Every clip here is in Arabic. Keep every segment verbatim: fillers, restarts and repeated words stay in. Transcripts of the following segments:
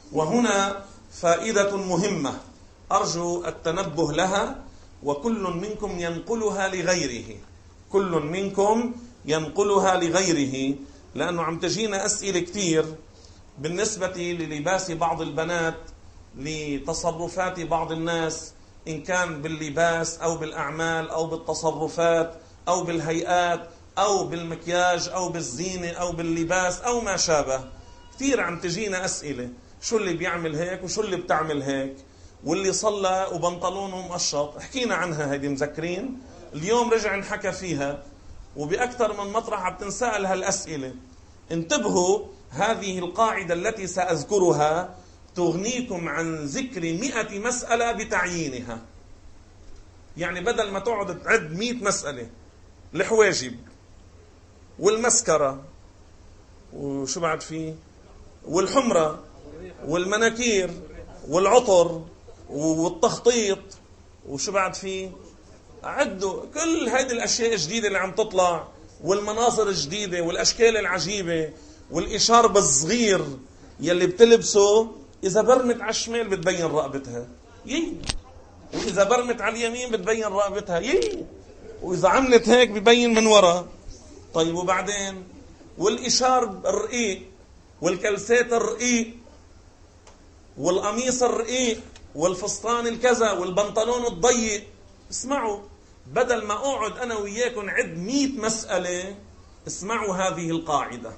وهنا فائدة مهمة أرجو التنبه لها، وكل منكم ينقلها لغيره، كل منكم ينقلها لغيره، لأنه عم تجينا أسئلة كتير بالنسبة للباس بعض البنات، لتصرفات بعض الناس، إن كان باللباس أو بالأعمال أو بالتصرفات أو بالهيئات أو بالمكياج أو بالزينة أو باللباس أو ما شابه. كتير عم تجينا أسئلة، شو اللي بيعمل هيك وشو اللي بتعمل هيك، واللي صلى وبنطلونه مقشط. حكينا عنها هيدي، مذكرين؟ اليوم رجع نحكى فيها، وبأكثر من مطرح عم تنسأل هالأسئلة. انتبهوا، هذه القاعدة التي سأذكرها تغنيكم عن ذكر مئة مسألة بتعيينها. يعني بدل ما تقعد تعد مئة مسألة، الحواجب والمسكرة وشو بعد فيه والحمرة والمناكير والعطر والتخطيط وشو بعد فيه، عدوا كل هذه الأشياء الجديدة اللي عم تطلع، والمناظر الجديدة والأشكال العجيبة، والإشار بالصغير يلي بتلبسه إذا برمت على الشمال بتبين رقبتها يي، وإذا برمت على اليمين بتبين رقبتها يي، وإذا عملت هيك ببين من وراء. طيب وبعدين؟ والإشار الرقيق والكلسات الرقيق والقميص الرقيق والفستان الكذا والبنطلون الضيق. اسمعوا، بدل ما أقعد أنا وياكم عد مئة مسألة، اسمعوا هذه القاعدة.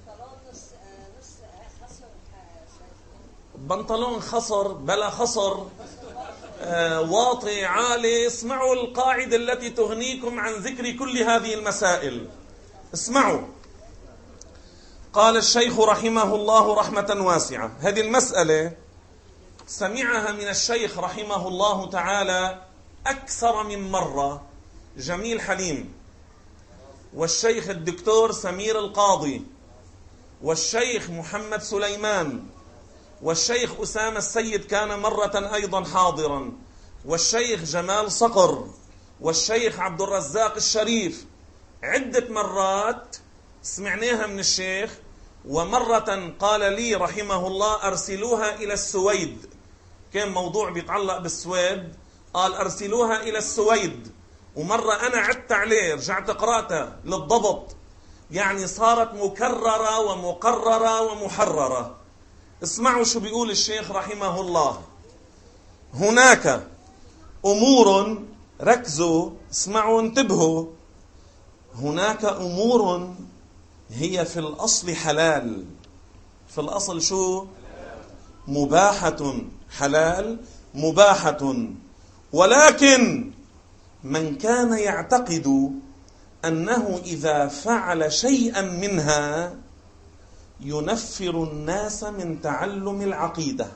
بنطلون خصر بلا خصر، آه واطي عالي، اسمعوا القاعدة التي تغنيكم عن ذكر كل هذه المسائل. اسمعوا، قال الشيخ رحمه الله رحمة واسعة، هذه المسألة سمعها من الشيخ رحمه الله تعالى أكثر من مرة جميل حليم، والشيخ الدكتور سمير القاضي، والشيخ محمد سليمان، والشيخ أسامة السيد كان مرة أيضا حاضرا، والشيخ جمال صقر، والشيخ عبد الرزاق الشريف. عدة مرات سمعناها من الشيخ، ومرة قال لي رحمه الله أرسلوها إلى السويد، كان موضوع بيتعلق بالسويد، قال أرسلوها إلى السويد. ومرة أنا عدت عليه، رجعت قرأتها للضبط، يعني صارت مكررة ومقررة ومحررة. اسمعوا شو بيقول الشيخ رحمه الله. هناك أمور، ركزوا اسمعوا انتبهوا، هناك أمور هي في الأصل حلال. في الأصل شو؟ مباحة، حلال مباحة، ولكن من كان يعتقد أنه إذا فعل شيئا منها ينفر الناس من تعلم العقيدة،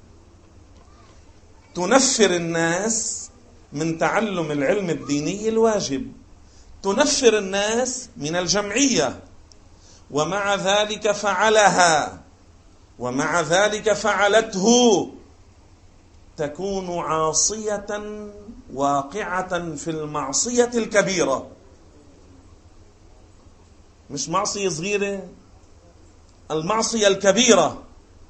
تنفر الناس من تعلم العلم الديني الواجب، تنفر الناس من الجمعية، ومع ذلك فعلها، ومع ذلك فعلته، تكون عاصية واقعة في المعصية الكبيرة. مش معصية صغيرة، المعصية الكبيرة.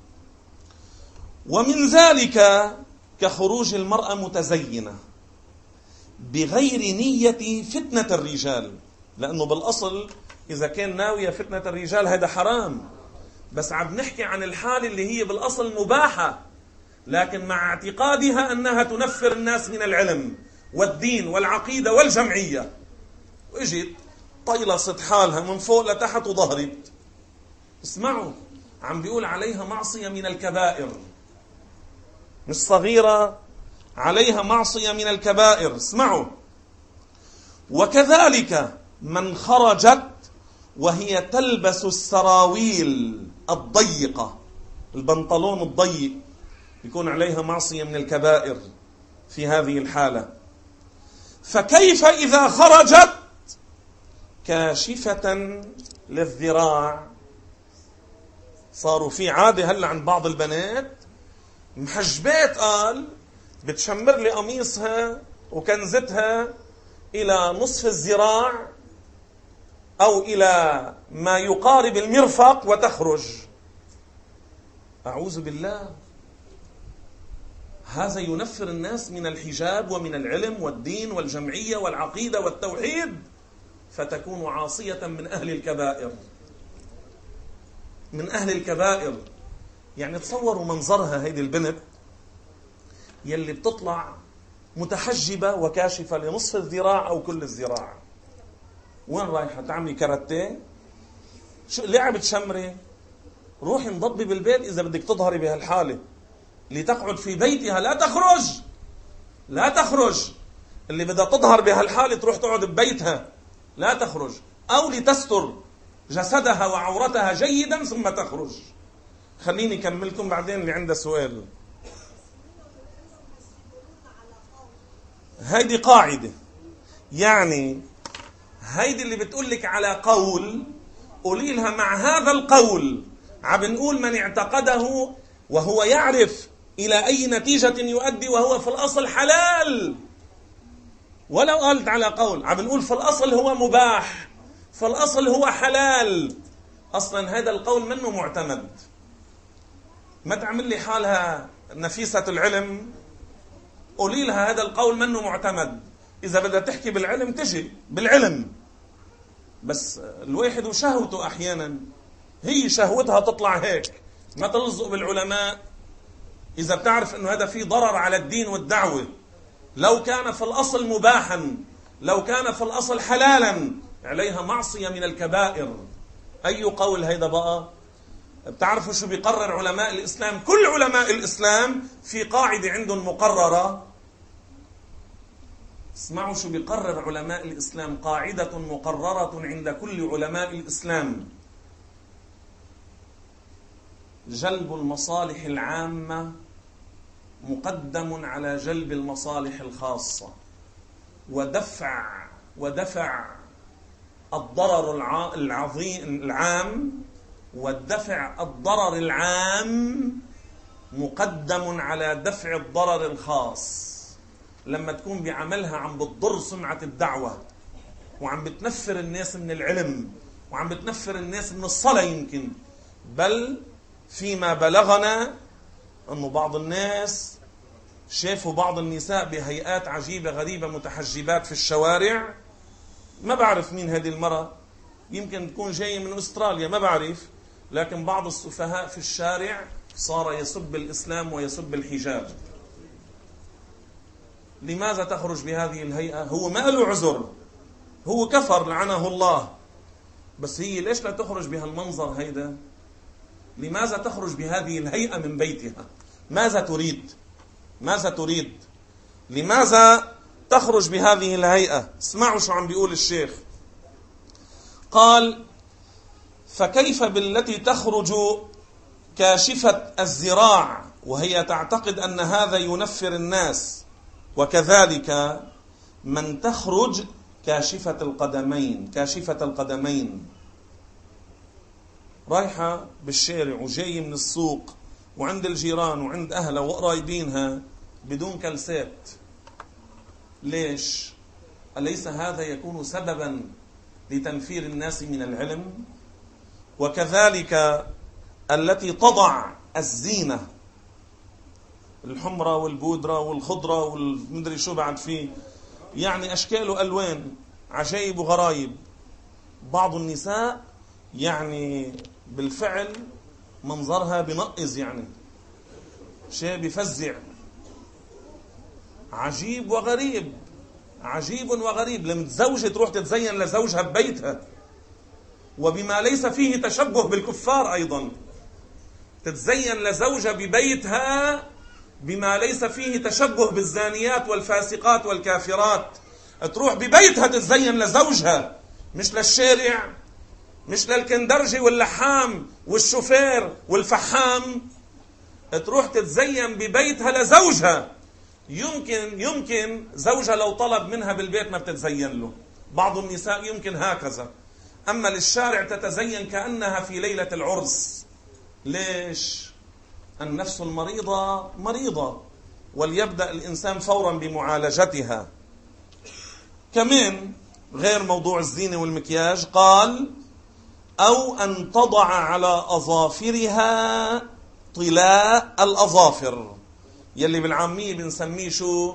ومن ذلك كخروج المرأة متزينة بغير نية فتنة الرجال، لأنه بالأصل إذا كان ناوية فتنة الرجال هذا حرام، بس عم نحكي عن الحال اللي هي بالأصل مباحة، لكن مع اعتقادها أنها تنفر الناس من العلم والدين والعقيدة والجمعية، وإجت طيلصت حالها من فوق لتحت وظهرت. اسمعوا، عم بيقول عليها معصية من الكبائر، مش صغيرة، عليها معصية من الكبائر. اسمعوا، وكذلك من خرجت وهي تلبس السراويل الضيقة، البنطلون الضيق، يكون عليها معصية من الكبائر في هذه الحالة. فكيف إذا خرجت كاشفة للذراع؟ صاروا في عادة هلا عند بعض البنات محجبات، قال بتشمر لي قميصها وكنزتها إلى نصف الذراع أو إلى ما يقارب المرفق وتخرج. أعوذ بالله، هذا ينفر الناس من الحجاب ومن العلم والدين والجمعية والعقيدة والتوحيد، فتكون عاصية من أهل الكبائر، من أهل الكبائر. يعني تصوروا منظرها هيدي البنت يلي بتطلع متحجبة وكاشفة لنصف الذراع أو كل الذراع. وين رايحة؟ تعملي كاراتيه؟ شو لعبة شمرة؟ روحي انضبي بالبيت إذا بدك تظهري بهالحالة. لتقعد في بيتها، لا تخرج، لا تخرج. اللي بدها تظهر بهالحالة تروح تقعد ببيتها، لا تخرج. أو لتستر جسدها وعورتها جيدا ثم تخرج. خليني أكملكم بعدين اللي عنده سؤال. هيدي قاعدة، يعني هيدي اللي بتقولك على قول، قولي لها مع هذا القول عم نقول من اعتقده وهو يعرف إلى أي نتيجة يؤدي وهو في الأصل حلال. ولو قالت على قول عم نقول في الأصل هو مباح، في الأصل هو حلال، أصلا هذا القول منه معتمد. ما تعمل لي حالها نفيسة العلم، قولي لها هذا القول منه معتمد. إذا بدها تحكي بالعلم تجي بالعلم، بس الواحد وشهوته أحيانا، هي شهوتها تطلع هيك. ما تلزق بالعلماء إذا بتعرف أنه هذا فيه ضرر على الدين والدعوة. لو كان في الأصل مباحا، لو كان في الأصل حلالا، عليها معصية من الكبائر. أي قول هيدا بقى؟ بتعرفوا شو بيقرر علماء الإسلام؟ كل علماء الإسلام في قاعدة عندهم مقررة. اسمعوا شو بيقرر علماء الإسلام، قاعدة مقررة عند كل علماء الإسلام: جلب المصالح العامة مقدم على جلب المصالح الخاصة، ودفع ودفع الضرر العظيم العام والدفع الضرر العام مقدم على دفع الضرر الخاص. لما تكون بعملها عم بتضر سمعة الدعوة، وعم بتنفر الناس من العلم، وعم بتنفر الناس من الصلاة، يمكن بل فيما بلغنا أنه بعض الناس شافوا بعض النساء بهيئات عجيبة غريبة متحجبات في الشوارع. ما بعرف مين هذه المرأة، يمكن تكون جاية من أستراليا، ما بعرف. لكن بعض السفهاء في الشارع صار يسب الإسلام ويسب الحجاب. لماذا تخرج بهذه الهيئة؟ هو ما له عذر، هو كفر لعنه الله، بس هي ليش لا تخرج بهالمنظر هيدا؟ لماذا تخرج بهذه الهيئة من بيتها؟ ماذا تريد؟ ماذا تريد؟ لماذا تخرج بهذه الهيئة؟ اسمعوا شو عم بيقول الشيخ. قال: فكيف بالتي تخرج كاشفة الذراع وهي تعتقد أن هذا ينفر الناس، وكذلك من تخرج كاشفة القدمين، كاشفة القدمين رايحة بالشارع وجاي من السوق وعند الجيران وعند أهلها وقرايبينها بدون كلسات. ليش؟ أليس هذا يكون سببا لتنفير الناس من العلم؟ وكذلك التي تضع الزينة، الحمرة والبودرة والخضرة والمدري شو بعد فيه، يعني أشكال وألوان عجائب وغرايب. بعض النساء يعني بالفعل منظرها بنقز، يعني شيء بفزع، عجيب وغريب، عجيب وغريب. لما تزوجها تروح تتزين لزوجها ببيتها، وبما ليس فيه تشبه بالكفار أيضا. تتزين لزوجها ببيتها بما ليس فيه تشبه بالزانيات والفاسقات والكافرات. تروح ببيتها تتزين لزوجها، مش للشارع، مش للكندرجي واللحام والشوفير والفحام. تروح تتزين ببيتها لزوجها. يمكن يمكن زوجها لو طلب منها بالبيت ما بتتزين له. بعض النساء يمكن هكذا، أما للشارع تتزين كأنها في ليلة العرس. ليش؟ النفس المريضة مريضة، وليبدأ الإنسان فورا بمعالجتها. كمان غير موضوع الزينة والمكياج، قال: أو أن تضع على أظافرها طلاء الأظافر، يلي بالعامية بنسميه شو؟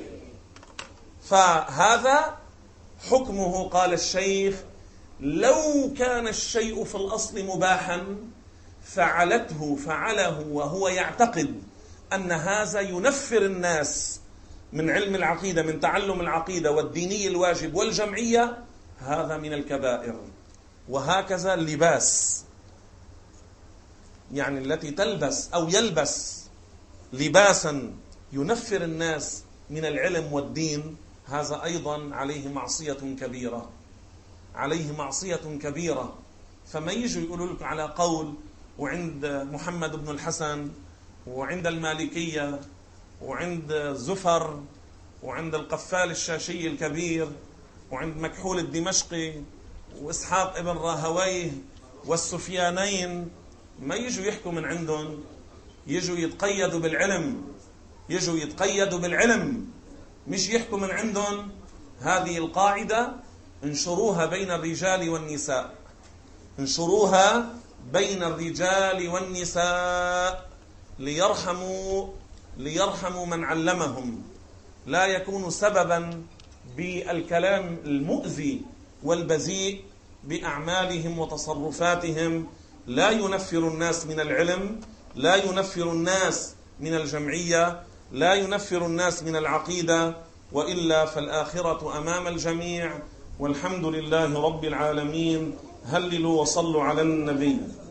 فهذا حكمه. قال الشيخ: لو كان الشيء في الأصل مباحا فعلته فعله وهو يعتقد أن هذا ينفر الناس من علم العقيدة، من تعلم العقيدة والدينية الواجب والجمعية، هذا من الكبائر. وهكذا اللباس، يعني التي تلبس أو يلبس لباسا ينفر الناس من العلم والدين، هذا أيضا عليه معصية كبيرة، عليه معصية كبيرة. فما يجوا يقولوا لك على قول وعند محمد بن الحسن وعند المالكية وعند زفر وعند القفال الشاشي الكبير وعند مكحول الدمشقي وإسحاق ابن راهويه والسفيانين، ما يجوا يحكوا من عندهم، يجوا يتقيدوا بالعلم، يجوا يتقيدوا بالعلم، مش يحكوا من عندهم. هذه القاعدة انشروها بين الرجال والنساء، انشروها بين الرجال والنساء ليرحموا ليرحموا من علمهم، لا يكون سببا بالكلام المؤذي والبذيء بأعمالهم وتصرفاتهم. لا ينفر الناس من العلم، لا ينفر الناس من الجمعية، لا ينفر الناس من العقيدة، وإلا فالآخرة أمام الجميع. والحمد لله رب العالمين. هللوا وصلوا على النبي.